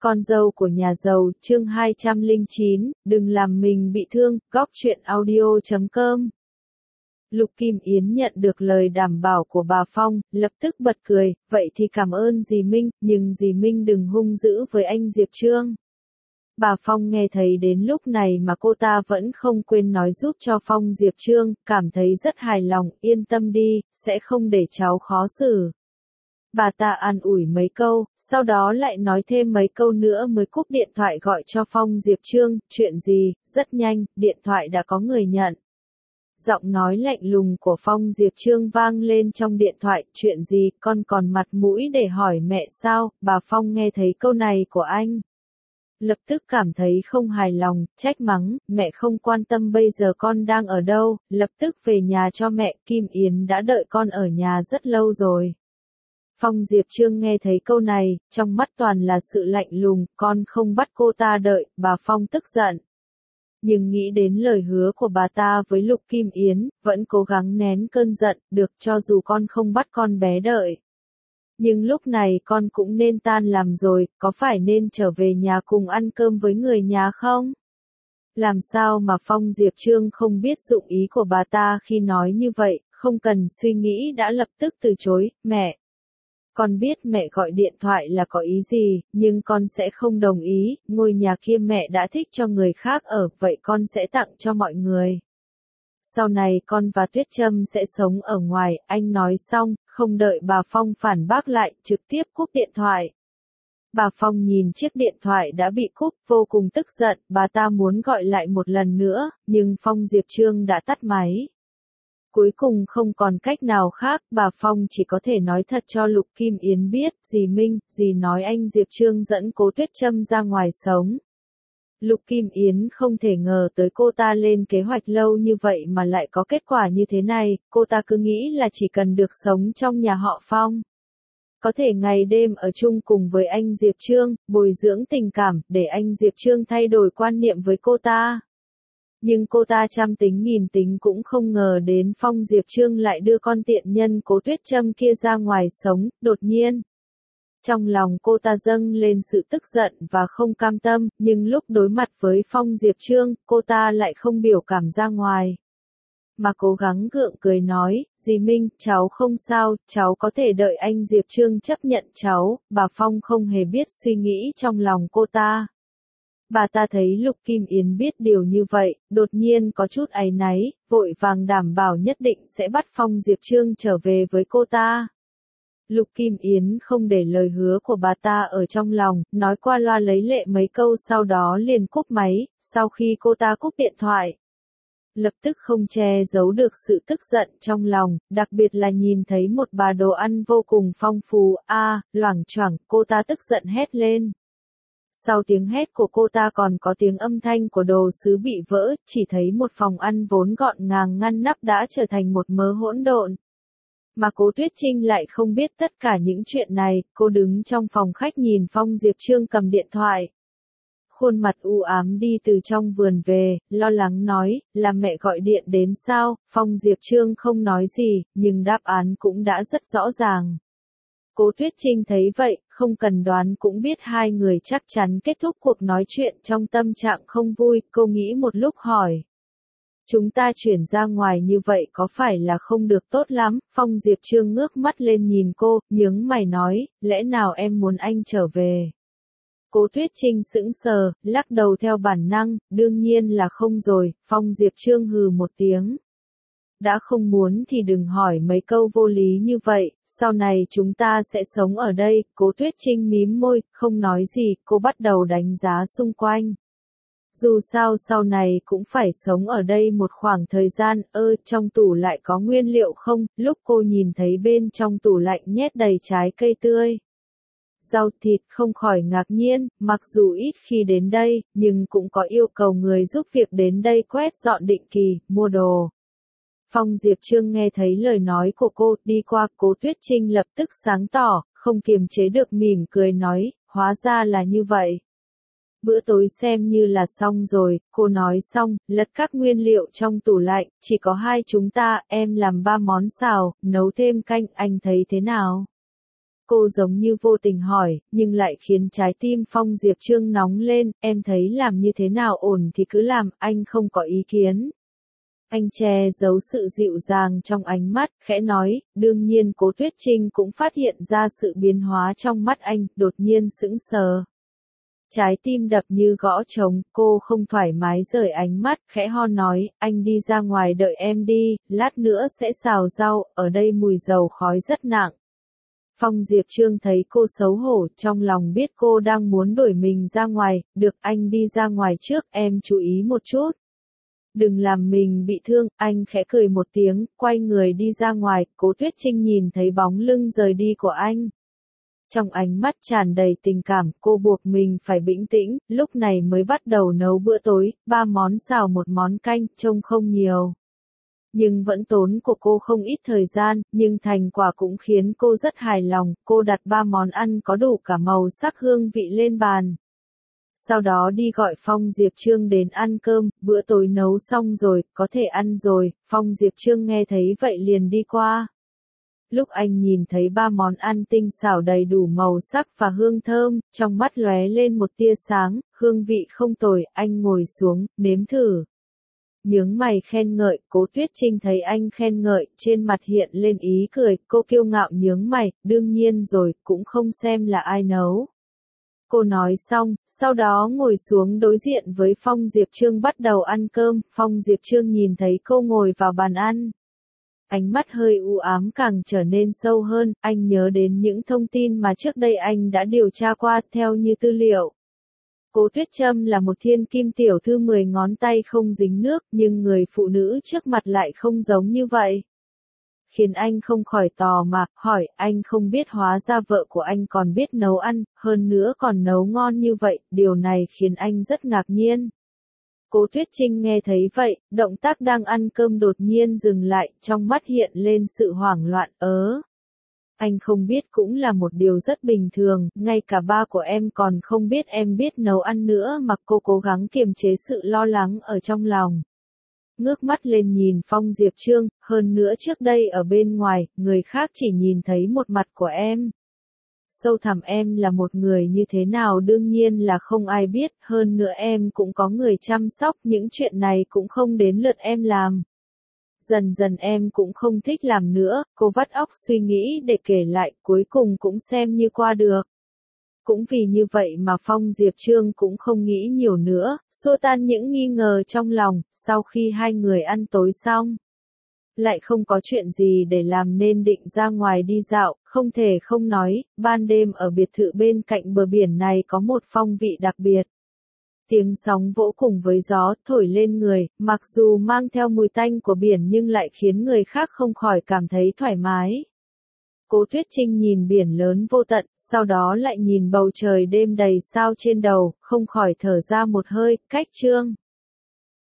Con dâu của nhà giàu, chương 209, đừng làm mình bị thương, góc truyện audio.com. Lục Kim Yến nhận được lời đảm bảo của bà Phong, lập tức bật cười, vậy thì cảm ơn dì Minh, nhưng dì Minh đừng hung dữ với anh Diệp Trương. Bà Phong nghe thấy đến lúc này mà cô ta vẫn không quên nói giúp cho Phong Diệp Trương, cảm thấy rất hài lòng, yên tâm đi, sẽ không để cháu khó xử. Bà ta an ủi mấy câu, sau đó lại nói thêm mấy câu nữa mới cúp điện thoại gọi cho Phong Diệp Trương, chuyện gì, rất nhanh, điện thoại đã có người nhận. Giọng nói lạnh lùng của Phong Diệp Trương vang lên trong điện thoại, chuyện gì, con còn mặt mũi để hỏi mẹ sao, bà Phong nghe thấy câu này của anh. Lập tức cảm thấy không hài lòng, trách mắng, mẹ không quan tâm bây giờ con đang ở đâu, lập tức về nhà cho mẹ, Kim Yến đã đợi con ở nhà rất lâu rồi. Phong Diệp Trương nghe thấy câu này, trong mắt toàn là sự lạnh lùng, con không bắt cô ta đợi, bà Phong tức giận. Nhưng nghĩ đến lời hứa của bà ta với Lục Kim Yến, vẫn cố gắng nén cơn giận, được cho dù con không bắt con bé đợi. Nhưng lúc này con cũng nên tan làm rồi, có phải nên trở về nhà cùng ăn cơm với người nhà không? Làm sao mà Phong Diệp Trương không biết dụng ý của bà ta khi nói như vậy, không cần suy nghĩ đã lập tức từ chối, mẹ. Con biết mẹ gọi điện thoại là có ý gì, nhưng con sẽ không đồng ý, ngôi nhà kia mẹ đã thích cho người khác ở, vậy con sẽ tặng cho mọi người. Sau này con và Tuyết Trâm sẽ sống ở ngoài, anh nói xong, không đợi bà Phong phản bác lại, trực tiếp cúp điện thoại. Bà Phong nhìn chiếc điện thoại đã bị cúp, vô cùng tức giận, bà ta muốn gọi lại một lần nữa, nhưng Phong Diệp Trương đã tắt máy. Cuối cùng không còn cách nào khác, bà Phong chỉ có thể nói thật cho Lục Kim Yến biết, dì Minh, dì nói anh Diệp Trương dẫn Cố Tuyết Trâm ra ngoài sống. Lục Kim Yến không thể ngờ tới cô ta lên kế hoạch lâu như vậy mà lại có kết quả như thế này, cô ta cứ nghĩ là chỉ cần được sống trong nhà họ Phong. Có thể ngày đêm ở chung cùng với anh Diệp Trương, bồi dưỡng tình cảm, để anh Diệp Trương thay đổi quan niệm với cô ta. Nhưng cô ta trăm tính nghìn tính cũng không ngờ đến Phong Diệp Trương lại đưa con tiện nhân Cố Tuyết Trâm kia ra ngoài sống, đột nhiên. Trong lòng cô ta dâng lên sự tức giận và không cam tâm, nhưng lúc đối mặt với Phong Diệp Trương, cô ta lại không biểu cảm ra ngoài. Mà cố gắng gượng cười nói, dì Minh, cháu không sao, cháu có thể đợi anh Diệp Trương chấp nhận cháu, bà Phong không hề biết suy nghĩ trong lòng cô ta. Bà ta thấy Lục Kim Yến biết điều như vậy, đột nhiên có chút áy náy, vội vàng đảm bảo nhất định sẽ bắt Phong Diệp Trương trở về với cô ta. Lục Kim Yến không để lời hứa của bà ta ở trong lòng, nói qua loa lấy lệ mấy câu sau đó liền cúp máy, sau khi cô ta cúp điện thoại. Lập tức không che giấu được sự tức giận trong lòng, đặc biệt là nhìn thấy một bà đồ ăn vô cùng phong phú, loảng choảng, cô ta tức giận hét lên. Sau tiếng hét của cô ta còn có tiếng âm thanh của đồ sứ bị vỡ, chỉ thấy một phòng ăn vốn gọn gàng ngăn nắp đã trở thành một mớ hỗn độn. Mà Cố Tuyết Trinh lại không biết tất cả những chuyện này, cô đứng trong phòng khách nhìn Phong Diệp Trương cầm điện thoại. Khuôn mặt u ám đi từ trong vườn về, lo lắng nói, là mẹ gọi điện đến sao, Phong Diệp Trương không nói gì, nhưng đáp án cũng đã rất rõ ràng. Cố Tuyết Trinh thấy vậy, không cần đoán cũng biết hai người chắc chắn kết thúc cuộc nói chuyện trong tâm trạng không vui, cô nghĩ một lúc hỏi. Chúng ta chuyển ra ngoài như vậy có phải là không được tốt lắm, Phong Diệp Trương ngước mắt lên nhìn cô, nhướng mày nói, lẽ nào em muốn anh trở về? Cố Tuyết Trinh sững sờ, lắc đầu theo bản năng, đương nhiên là không rồi, Phong Diệp Trương hừ một tiếng. Đã không muốn thì đừng hỏi mấy câu vô lý như vậy, sau này chúng ta sẽ sống ở đây, Cố Tuyết Trinh mím môi, không nói gì, cô bắt đầu đánh giá xung quanh. Dù sao sau này cũng phải sống ở đây một khoảng thời gian, trong tủ lại có nguyên liệu không, lúc cô nhìn thấy bên trong tủ lạnh nhét đầy trái cây tươi. Rau thịt không khỏi ngạc nhiên, mặc dù ít khi đến đây, nhưng cũng có yêu cầu người giúp việc đến đây quét dọn định kỳ, mua đồ. Phong Diệp Trương nghe thấy lời nói của cô, đi qua, Cố Tuyết Trinh lập tức sáng tỏ, không kiềm chế được mỉm cười nói, hóa ra là như vậy. Bữa tối xem như là xong rồi, cô nói xong, lật các nguyên liệu trong tủ lạnh, chỉ có hai chúng ta, em làm 3 món xào, nấu thêm canh, anh thấy thế nào? Cô giống như vô tình hỏi, nhưng lại khiến trái tim Phong Diệp Trương nóng lên, em thấy làm như thế nào ổn thì cứ làm, anh không có ý kiến. Anh che giấu sự dịu dàng trong ánh mắt, khẽ nói, đương nhiên Cố Tuyết Trinh cũng phát hiện ra sự biến hóa trong mắt anh, đột nhiên sững sờ. Trái tim đập như gõ trống, cô không thoải mái rời ánh mắt, khẽ ho nói, anh đi ra ngoài đợi em đi, lát nữa sẽ xào rau, ở đây mùi dầu khói rất nặng. Phong Diệp Trương thấy cô xấu hổ, trong lòng biết cô đang muốn đuổi mình ra ngoài, được anh đi ra ngoài trước, em chú ý một chút. Đừng làm mình bị thương, anh khẽ cười một tiếng, quay người đi ra ngoài, Cố Tuyết Trinh nhìn thấy bóng lưng rời đi của anh. Trong ánh mắt tràn đầy tình cảm, cô buộc mình phải bình tĩnh, lúc này mới bắt đầu nấu bữa tối, 3 món xào một món canh, trông không nhiều. Nhưng vẫn tốn của cô không ít thời gian, nhưng thành quả cũng khiến cô rất hài lòng, cô đặt 3 món ăn có đủ cả màu sắc hương vị lên bàn. Sau đó đi gọi Phong Diệp Trương đến ăn cơm, bữa tối nấu xong rồi, có thể ăn rồi, Phong Diệp Trương nghe thấy vậy liền đi qua. Lúc anh nhìn thấy 3 món ăn tinh xảo đầy đủ màu sắc và hương thơm, trong mắt lóe lên một tia sáng, hương vị không tồi, anh ngồi xuống, nếm thử. Nhướng mày khen ngợi, Cố Tuyết Trinh thấy anh khen ngợi, trên mặt hiện lên ý cười, cô kiêu ngạo nhướng mày, đương nhiên rồi, cũng không xem là ai nấu. Cô nói xong, sau đó ngồi xuống đối diện với Phong Diệp Trương bắt đầu ăn cơm, Phong Diệp Trương nhìn thấy cô ngồi vào bàn ăn. Ánh mắt hơi u ám càng trở nên sâu hơn, anh nhớ đến những thông tin mà trước đây anh đã điều tra qua, theo như tư liệu. Cố Tuyết Trâm là một thiên kim tiểu thư 10 ngón tay không dính nước, nhưng người phụ nữ trước mặt lại không giống như vậy. Khiến anh không khỏi tò mò, hỏi, anh không biết hóa ra vợ của anh còn biết nấu ăn, hơn nữa còn nấu ngon như vậy, điều này khiến anh rất ngạc nhiên. Cố Tuyết Trinh nghe thấy vậy, động tác đang ăn cơm đột nhiên dừng lại, trong mắt hiện lên sự hoảng loạn, Anh không biết cũng là một điều rất bình thường, ngay cả ba của em còn không biết em biết nấu ăn nữa mà cô cố gắng kiềm chế sự lo lắng ở trong lòng. Ngước mắt lên nhìn Phong Diệp Trương, hơn nữa trước đây ở bên ngoài, người khác chỉ nhìn thấy một mặt của em. Sâu thẳm em là một người như thế nào đương nhiên là không ai biết, hơn nữa em cũng có người chăm sóc, những chuyện này cũng không đến lượt em làm. Dần dần em cũng không thích làm nữa, cô vắt óc suy nghĩ để kể lại, cuối cùng cũng xem như qua được. Cũng vì như vậy mà Phong Diệp Trương cũng không nghĩ nhiều nữa, xua tan những nghi ngờ trong lòng, sau khi hai người ăn tối xong. Lại không có chuyện gì để làm nên định ra ngoài đi dạo, không thể không nói, ban đêm ở biệt thự bên cạnh bờ biển này có một phong vị đặc biệt. Tiếng sóng vỗ cùng với gió thổi lên người, mặc dù mang theo mùi tanh của biển nhưng lại khiến người khác không khỏi cảm thấy thoải mái. Cố Tuyết Trinh nhìn biển lớn vô tận, sau đó lại nhìn bầu trời đêm đầy sao trên đầu, không khỏi thở ra một hơi, cách chương.